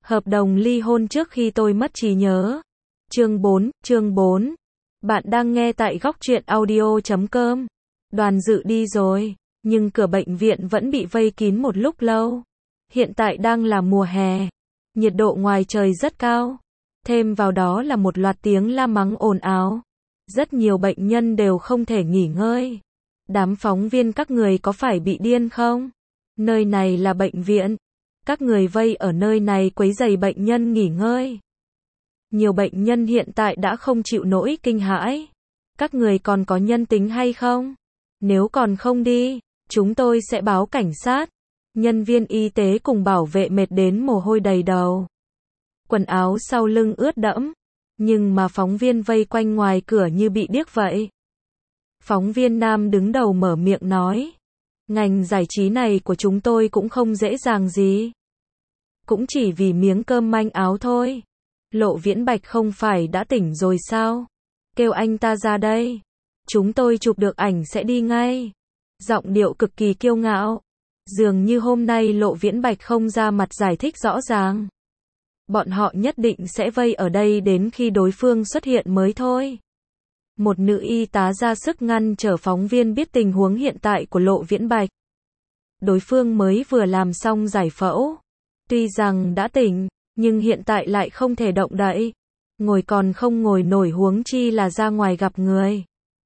Hợp đồng ly hôn trước khi tôi mất trí nhớ. Chương 4. Bạn đang nghe tại góc truyện audio.com. Đoàn Dự đi rồi, nhưng cửa bệnh viện vẫn bị vây kín một lúc lâu. Hiện tại đang là mùa hè, nhiệt độ ngoài trời rất cao. Thêm vào đó là một loạt tiếng la mắng ồn ào. Rất nhiều bệnh nhân đều không thể nghỉ ngơi. Đám phóng viên các người có phải bị điên không? Nơi này là bệnh viện. Các người vây ở nơi này quấy rầy bệnh nhân nghỉ ngơi. Nhiều bệnh nhân hiện tại đã không chịu nổi kinh hãi. Các người còn có nhân tính hay không? Nếu còn không đi, chúng tôi sẽ báo cảnh sát. Nhân viên y tế cùng bảo vệ mệt đến mồ hôi đầy đầu. Quần áo sau lưng ướt đẫm. Nhưng mà phóng viên vây quanh ngoài cửa như bị điếc vậy. Phóng viên nam đứng đầu mở miệng nói. Ngành giải trí này của chúng tôi cũng không dễ dàng gì. Cũng chỉ vì miếng cơm manh áo thôi. Lộ Viễn Bạch không phải đã tỉnh rồi sao? Kêu anh ta ra đây. Chúng tôi chụp được ảnh sẽ đi ngay. Giọng điệu cực kỳ kiêu ngạo. Dường như hôm nay Lộ Viễn Bạch không ra mặt giải thích rõ ràng. Bọn họ nhất định sẽ vây ở đây đến khi đối phương xuất hiện mới thôi. Một nữ y tá ra sức ngăn trở phóng viên biết tình huống hiện tại của Lộ Viễn Bạch. Đối phương mới vừa làm xong giải phẫu. Tuy rằng đã tỉnh, nhưng hiện tại lại không thể động đậy. Ngồi còn không ngồi nổi huống chi là ra ngoài gặp người.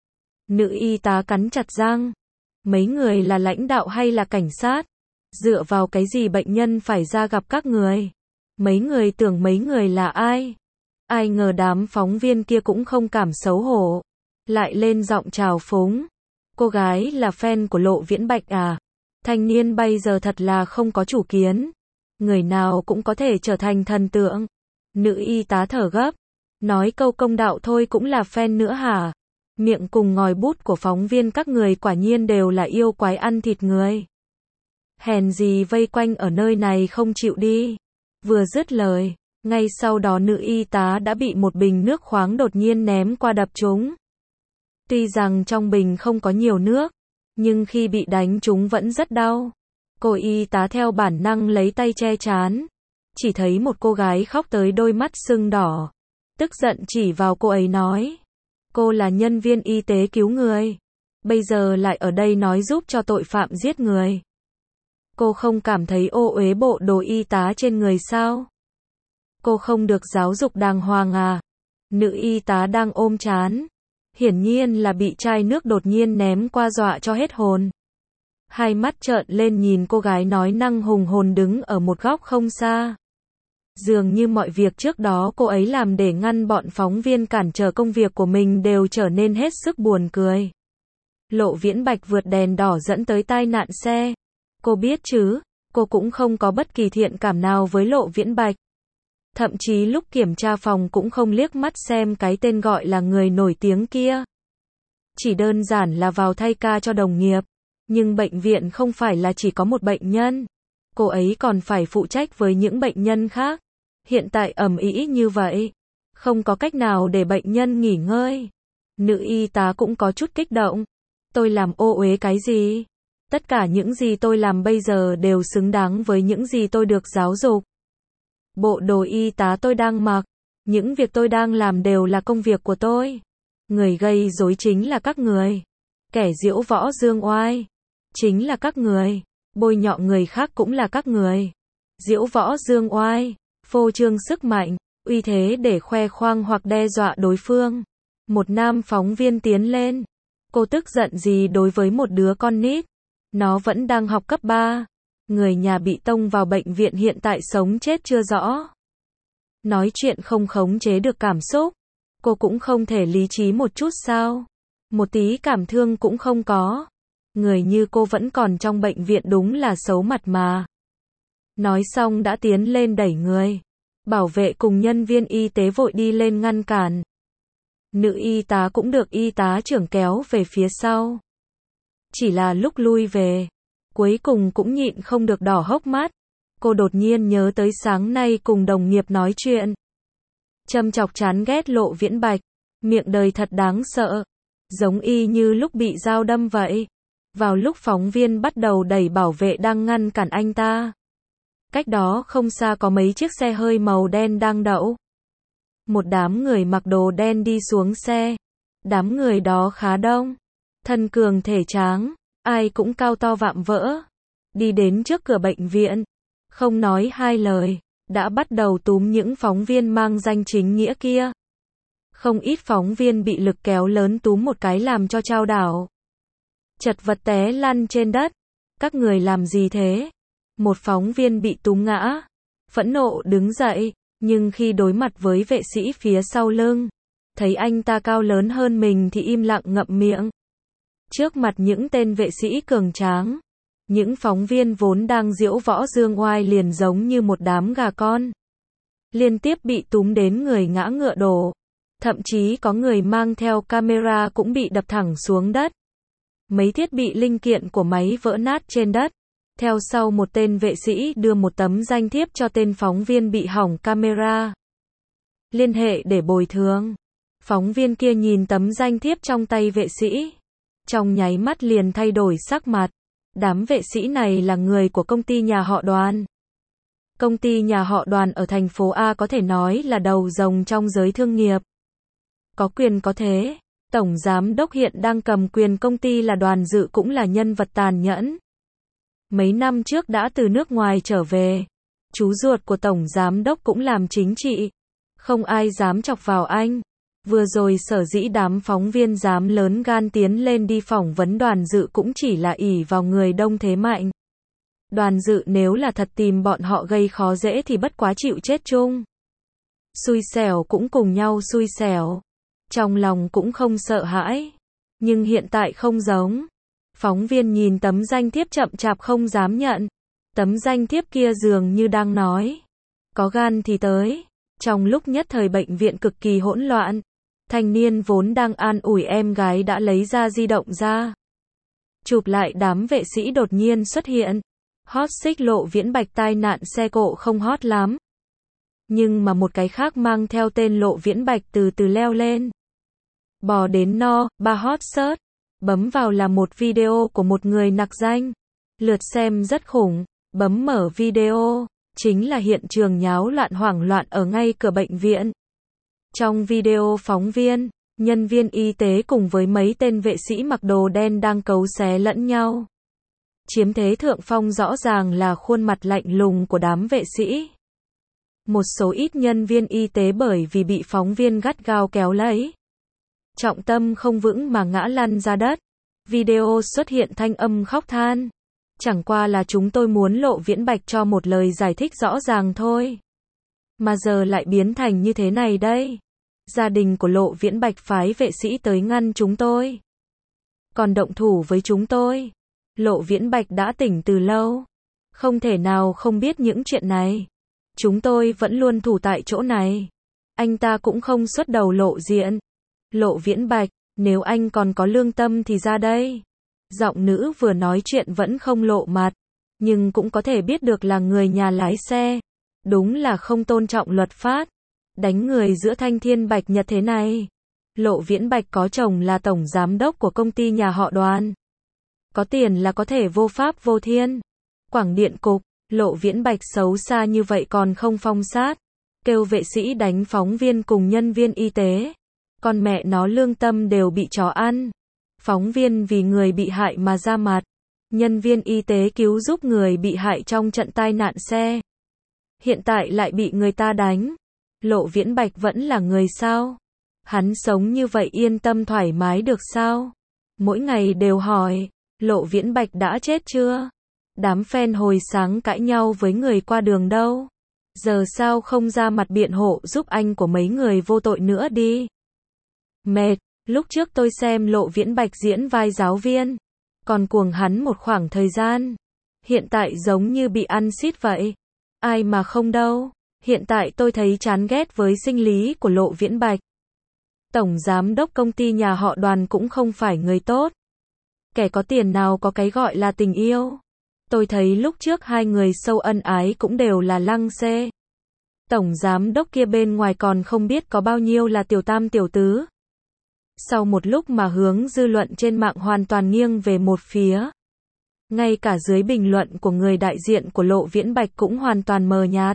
Nữ y tá cắn chặt răng. Mấy người là lãnh đạo hay là cảnh sát? Dựa vào cái gì bệnh nhân phải ra gặp các người? Mấy người tưởng mấy người là ai? Ai ngờ đám phóng viên kia cũng không cảm xấu hổ. Lại lên giọng trào phúng. Cô gái là fan của Lộ Viễn Bạch à? Thanh niên bây giờ thật là không có chủ kiến. Người nào cũng có thể trở thành thần tượng. Nữ y tá thở gấp. Nói câu công đạo thôi cũng là fan nữa hả? Miệng cùng ngòi bút của phóng viên các người quả nhiên đều là yêu quái ăn thịt người. Hèn gì vây quanh ở nơi này không chịu đi. Vừa dứt lời, ngay sau đó nữ y tá đã bị một bình nước khoáng đột nhiên ném qua đập trúng. Tuy rằng trong bình không có nhiều nước, nhưng khi bị đánh trúng vẫn rất đau. Cô y tá theo bản năng lấy tay che trán. Chỉ thấy một cô gái khóc tới đôi mắt sưng đỏ. Tức giận chỉ vào cô ấy nói. Cô là nhân viên y tế cứu người. Bây giờ lại ở đây nói giúp cho tội phạm giết người. Cô không cảm thấy ô uế bộ đồ y tá trên người sao? Cô không được giáo dục đàng hoàng à? Nữ y tá đang ôm trán. Hiển nhiên là bị chai nước đột nhiên ném qua dọa cho hết hồn. Hai mắt trợn lên nhìn cô gái nói năng hùng hồn đứng ở một góc không xa. Dường như mọi việc trước đó cô ấy làm để ngăn bọn phóng viên cản trở công việc của mình đều trở nên hết sức buồn cười. Lộ Viễn Bạch vượt đèn đỏ dẫn tới tai nạn xe. Cô biết chứ, cô cũng không có bất kỳ thiện cảm nào với Lộ Viễn Bạch. Thậm chí lúc kiểm tra phòng cũng không liếc mắt xem cái tên gọi là người nổi tiếng kia. Chỉ đơn giản là vào thay ca cho đồng nghiệp. Nhưng bệnh viện không phải là chỉ có một bệnh nhân. Cô ấy còn phải phụ trách với những bệnh nhân khác. Hiện tại ầm ĩ như vậy. Không có cách nào để bệnh nhân nghỉ ngơi. Nữ y tá cũng có chút kích động. Tôi làm ô uế cái gì? Tất cả những gì tôi làm bây giờ đều xứng đáng với những gì tôi được giáo dục. Bộ đồ y tá tôi đang mặc. Những việc tôi đang làm đều là công việc của tôi. Người gây rối chính là các người. Kẻ diễu võ dương oai chính là các người. Bôi nhọ người khác cũng là các người. Diễu võ dương oai, phô trương sức mạnh, uy thế để khoe khoang hoặc đe dọa đối phương. Một nam phóng viên tiến lên. Cô tức giận gì đối với một đứa con nít? Nó vẫn đang học cấp 3. Người nhà bị tông vào bệnh viện hiện tại sống chết chưa rõ. Nói chuyện không khống chế được cảm xúc. Cô cũng không thể lý trí một chút sao? Một tí cảm thương cũng không có. Người như cô vẫn còn trong bệnh viện đúng là xấu mặt mà. Nói xong đã tiến lên đẩy người. Bảo vệ cùng nhân viên y tế vội đi lên ngăn cản. Nữ y tá cũng được y tá trưởng kéo về phía sau. Chỉ là lúc lui về, cuối cùng cũng nhịn không được đỏ hốc mắt. Cô đột nhiên nhớ tới sáng nay cùng đồng nghiệp nói chuyện. Châm chọc chán ghét Lộ Viễn Bạch. Miệng đời thật đáng sợ. Giống y như lúc bị dao đâm vậy. Vào lúc phóng viên bắt đầu đẩy bảo vệ đang ngăn cản anh ta. Cách đó không xa có mấy chiếc xe hơi màu đen đang đậu. Một đám người mặc đồ đen đi xuống xe. Đám người đó khá đông. Thân cường thể tráng. Ai cũng cao to vạm vỡ. Đi đến trước cửa bệnh viện. Không nói hai lời. Đã bắt đầu túm những phóng viên mang danh chính nghĩa kia. Không ít phóng viên bị lực kéo lớn túm một cái làm cho chao đảo. Chật vật té lăn trên đất. Các người làm gì thế? Một phóng viên bị túm ngã. Phẫn nộ đứng dậy. Nhưng khi đối mặt với vệ sĩ phía sau lưng, thấy anh ta cao lớn hơn mình thì im lặng ngậm miệng. Trước mặt những tên vệ sĩ cường tráng, những phóng viên vốn đang diễu võ dương oai liền giống như một đám gà con. Liên tiếp bị túm đến người ngã ngựa đổ. Thậm chí có người mang theo camera cũng bị đập thẳng xuống đất. Mấy thiết bị linh kiện của máy vỡ nát trên đất. Theo sau một tên vệ sĩ đưa một tấm danh thiếp cho tên phóng viên bị hỏng camera. Liên hệ để bồi thường. Phóng viên kia nhìn tấm danh thiếp trong tay vệ sĩ. Trong nháy mắt liền thay đổi sắc mặt. Đám vệ sĩ này là người của công ty nhà họ Đoàn. Công ty nhà họ Đoàn ở thành phố A có thể nói là đầu rồng trong giới thương nghiệp. Có quyền có thế. Tổng giám đốc hiện đang cầm quyền công ty là Đoàn Dự cũng là nhân vật tàn nhẫn. Mấy năm trước đã từ nước ngoài trở về. Chú ruột của tổng giám đốc cũng làm chính trị. Không ai dám chọc vào anh. Vừa rồi sở dĩ đám phóng viên dám lớn gan tiến lên đi phỏng vấn Đoàn Dự cũng chỉ là ỷ vào người đông thế mạnh. Đoàn Dự nếu là thật tìm bọn họ gây khó dễ thì bất quá chịu chết chung. Xui xẻo cũng cùng nhau xui xẻo. Trong lòng cũng không sợ hãi. Nhưng hiện tại không giống. Phóng viên nhìn tấm danh thiếp chậm chạp không dám nhận. Tấm danh thiếp kia dường như đang nói. Có gan thì tới. Trong lúc nhất thời bệnh viện cực kỳ hỗn loạn. Thanh niên vốn đang an ủi em gái đã lấy ra di động ra. Chụp lại đám vệ sĩ đột nhiên xuất hiện. Hot xích Lộ Viễn Bạch tai nạn xe cộ không hot lắm. Nhưng mà một cái khác mang theo tên Lộ Viễn Bạch từ từ leo lên. Bò đến no, 3 hot search. Bấm vào là một video của một người nặc danh. Lượt xem rất khủng. Bấm mở video. Chính là hiện trường nháo loạn hoảng loạn ở ngay cửa bệnh viện. Trong video phóng viên, nhân viên y tế cùng với mấy tên vệ sĩ mặc đồ đen đang cấu xé lẫn nhau. Chiếm thế thượng phong rõ ràng là khuôn mặt lạnh lùng của đám vệ sĩ. Một số ít nhân viên y tế bởi vì bị phóng viên gắt gao kéo lấy. Trọng tâm không vững mà ngã lăn ra đất. Video xuất hiện thanh âm khóc than. Chẳng qua là chúng tôi muốn Lộ Viễn Bạch cho một lời giải thích rõ ràng thôi. Mà giờ lại biến thành như thế này đây. Gia đình của Lộ Viễn Bạch phái vệ sĩ tới ngăn chúng tôi. Còn động thủ với chúng tôi. Lộ Viễn Bạch đã tỉnh từ lâu. Không thể nào không biết những chuyện này. Chúng tôi vẫn luôn thủ tại chỗ này. Anh ta cũng không xuất đầu lộ diện. Lộ Viễn Bạch, nếu anh còn có lương tâm thì ra đây. Giọng nữ vừa nói chuyện vẫn không lộ mặt. Nhưng cũng có thể biết được là người nhà lái xe. Đúng là không tôn trọng luật pháp. Đánh người giữa thanh thiên bạch nhật thế này. Lộ Viễn Bạch có chồng là tổng giám đốc của công ty nhà họ Đoàn. Có tiền là có thể vô pháp vô thiên. Quảng điện cục, Lộ Viễn Bạch xấu xa như vậy còn không phong sát. Kêu vệ sĩ đánh phóng viên cùng nhân viên y tế. Con mẹ nó lương tâm đều bị chó ăn. Phóng viên vì người bị hại mà ra mặt. Nhân viên y tế cứu giúp người bị hại trong trận tai nạn xe. Hiện tại lại bị người ta đánh. Lộ Viễn Bạch vẫn là người sao? Hắn sống như vậy yên tâm thoải mái được sao? Mỗi ngày đều hỏi, Lộ Viễn Bạch đã chết chưa? Đám fan hồi sáng cãi nhau với người qua đường đâu? Giờ sao không ra mặt biện hộ giúp anh của mấy người vô tội nữa đi? Mệt, lúc trước tôi xem Lộ Viễn Bạch diễn vai giáo viên. Còn cuồng hắn một khoảng thời gian. Hiện tại giống như bị ăn xít vậy. Ai mà không đâu. Hiện tại tôi thấy chán ghét với sinh lý của Lộ Viễn Bạch. Tổng giám đốc công ty nhà họ Đoàn cũng không phải người tốt. Kẻ có tiền nào có cái gọi là tình yêu. Tôi thấy lúc trước hai người sâu ân ái cũng đều là lăng xê. Tổng giám đốc kia bên ngoài còn không biết có bao nhiêu là tiểu tam tiểu tứ. Sau một lúc mà hướng dư luận trên mạng hoàn toàn nghiêng về một phía. Ngay cả dưới bình luận của người đại diện của Lộ Viễn Bạch cũng hoàn toàn mờ nhạt.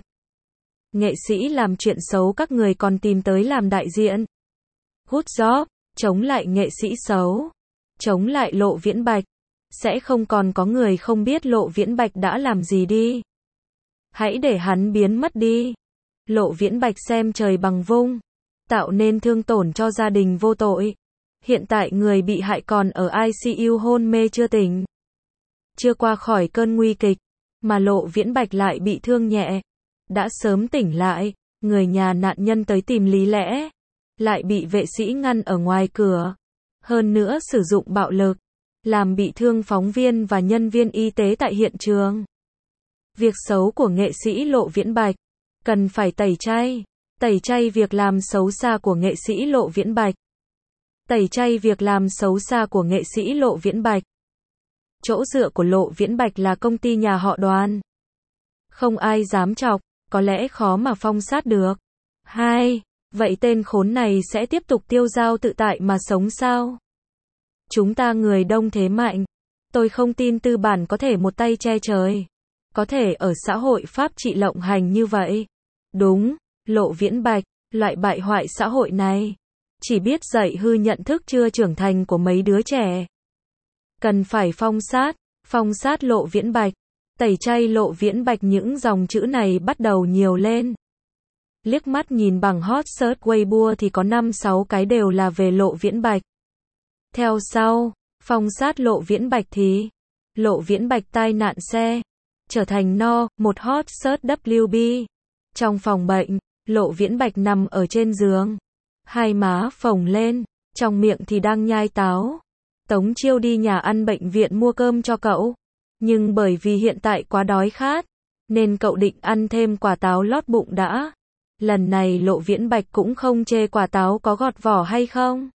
Nghệ sĩ làm chuyện xấu các người còn tìm tới làm đại diện. Good job, chống lại nghệ sĩ xấu. Chống lại Lộ Viễn Bạch. Sẽ không còn có người không biết Lộ Viễn Bạch đã làm gì đi. Hãy để hắn biến mất đi. Lộ Viễn Bạch xem trời bằng vung. Tạo nên thương tổn cho gia đình vô tội. Hiện tại người bị hại còn ở ICU hôn mê chưa tỉnh. Chưa qua khỏi cơn nguy kịch. Mà Lộ Viễn Bạch lại bị thương nhẹ. Đã sớm tỉnh lại. Người nhà nạn nhân tới tìm lý lẽ. Lại bị vệ sĩ ngăn ở ngoài cửa. Hơn nữa sử dụng bạo lực. Làm bị thương phóng viên và nhân viên y tế tại hiện trường. Việc xấu của nghệ sĩ Lộ Viễn Bạch. Cần phải tẩy chay. Tẩy chay việc làm xấu xa của nghệ sĩ Lộ Viễn Bạch. Tẩy chay việc làm xấu xa của nghệ sĩ Lộ Viễn Bạch. Chỗ dựa của Lộ Viễn Bạch là công ty nhà họ Đoàn. Không ai dám chọc, có lẽ khó mà phong sát được. 2. Vậy tên khốn này sẽ tiếp tục tiêu dao tự tại mà sống sao? Chúng ta người đông thế mạnh. Tôi không tin tư bản có thể một tay che trời. Có thể ở xã hội pháp trị lộng hành như vậy. Đúng, Lộ Viễn Bạch, loại bại hoại xã hội này. Chỉ biết dạy hư nhận thức chưa trưởng thành của mấy đứa trẻ. Cần phải phong sát Lộ Viễn Bạch. Tẩy chay Lộ Viễn Bạch. Những dòng chữ này bắt đầu nhiều lên. Liếc mắt nhìn bằng hot search Weibo thì có 5-6 cái đều là về Lộ Viễn Bạch. Theo sau, phong sát Lộ Viễn Bạch thì Lộ Viễn Bạch tai nạn xe, trở thành một hot search WB. Trong phòng bệnh, Lộ Viễn Bạch nằm ở trên giường, hai má phồng lên, trong miệng thì đang nhai táo. Tống Chiêu đi nhà ăn bệnh viện mua cơm cho cậu, nhưng bởi vì hiện tại quá đói khát, nên cậu định ăn thêm quả táo lót bụng đã. Lần này Lộ Viễn Bạch cũng không chê quả táo có gọt vỏ hay không.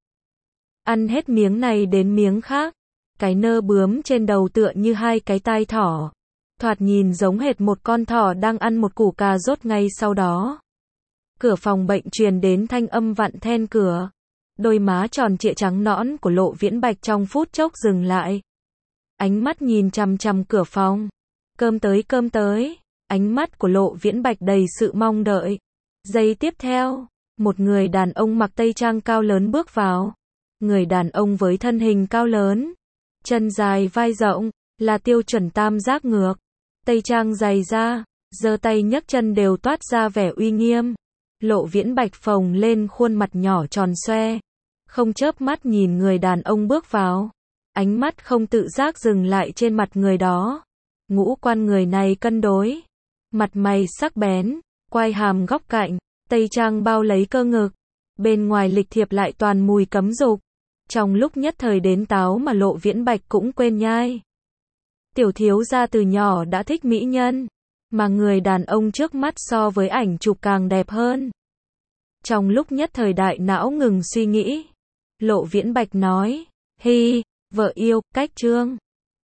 Ăn hết miếng này đến miếng khác. Cái nơ bướm trên đầu tựa như hai cái tai thỏ. Thoạt nhìn giống hệt một con thỏ đang ăn một củ cà rốt ngay sau đó. Cửa phòng bệnh truyền đến thanh âm vặn then cửa. Đôi má tròn trịa trắng nõn của Lộ Viễn Bạch trong phút chốc dừng lại. Ánh mắt nhìn chằm chằm cửa phòng. Cơm tới. Ánh mắt của Lộ Viễn Bạch đầy sự mong đợi. Giây tiếp theo, một người đàn ông mặc tây trang cao lớn bước vào. Người đàn ông với thân hình cao lớn, chân dài vai rộng, là tiêu chuẩn tam giác ngược. Tây trang dày da, giơ tay nhấc chân đều toát ra vẻ uy nghiêm. Lộ Viễn Bạch phồng lên khuôn mặt nhỏ tròn xoe, không chớp mắt nhìn người đàn ông bước vào. Ánh mắt không tự giác dừng lại trên mặt người đó. Ngũ quan người này cân đối, mặt mày sắc bén, quai hàm góc cạnh, tây trang bao lấy cơ ngực, bên ngoài lịch thiệp lại toàn mùi cấm dục. Trong lúc nhất thời đến táo mà Lộ Viễn Bạch cũng quên nhai. Tiểu thiếu gia từ nhỏ đã thích mỹ nhân, mà người đàn ông trước mắt so với ảnh chụp càng đẹp hơn. Trong lúc nhất thời đại não ngừng suy nghĩ, Lộ Viễn Bạch nói, hi, vợ yêu, cách trương.